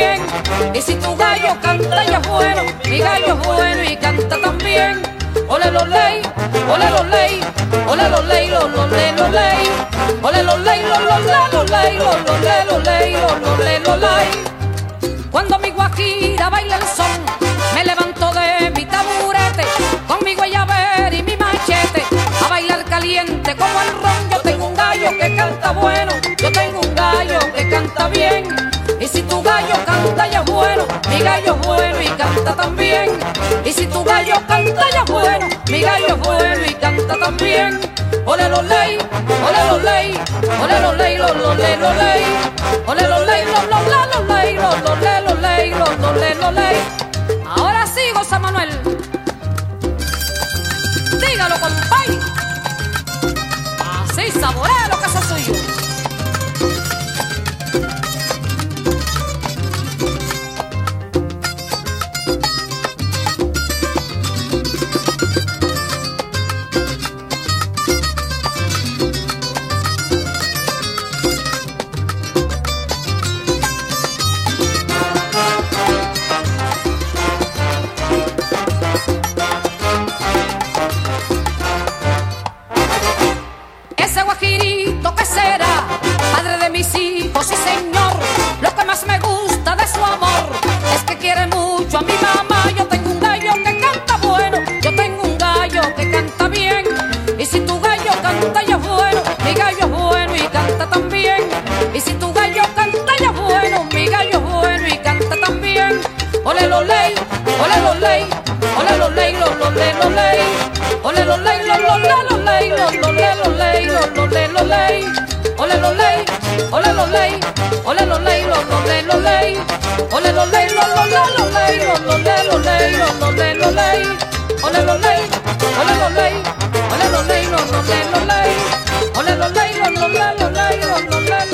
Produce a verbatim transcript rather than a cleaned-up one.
también. Y si tu gallo canta ya es bueno, mi gallo es bueno y canta también. Ole los ley, ole los ley, ole los ley, los los ley, los ley. Ole los ley, los los ley, los ley, los los ley, los ley, los los ley, los ley. Cuando mi guajira baila el son, me levanto de mi taburete, con mi guayaber y mi machete, a bailar caliente como el ron. Yo tengo un gallo que canta bueno, yo tengo un gallo que canta bien. Y si tu gallo canta ya es bueno, mi gallo es bueno y canta también. Y si tu gallo canta ya es bueno, mi gallo es bueno y canta también. Ole los ley, ole los ley, ole los ley, los los ley, los ley. Ole los ley, los los ley, los ley, los los ley, los ley, los los ley, los ley. Ahora sí, José Manuel. Dígalo, compay. Así saborea lo que es suyo. Ese guajirito que será, padre de mis hijos, sí señor. Lo que más me gusta de su amor es que quiere mucho a mi mamá. Yo tengo un gallo que canta bueno, yo tengo un gallo que canta bien. Y si tu gallo canta ya es bueno, mi gallo es bueno y canta también. Y si tu gallo canta ya es bueno, mi gallo es bueno y canta también. Ole los ley, ole los ley, ole los ley, los los ley, los ley. Ole los ley, los los ley, los ley, los los ley, los ley, los los ley, los ley. Ole los ley, ole los ley, ole los ley, los los ley, los ley. Ole los ley, los los ley, los ley, los los ley, los ley, los los ley, los ley. Ole los ley, ole los ley, ole los ley, los los ley, los ley. Ole los ley, los los ley, los ley, los los ley.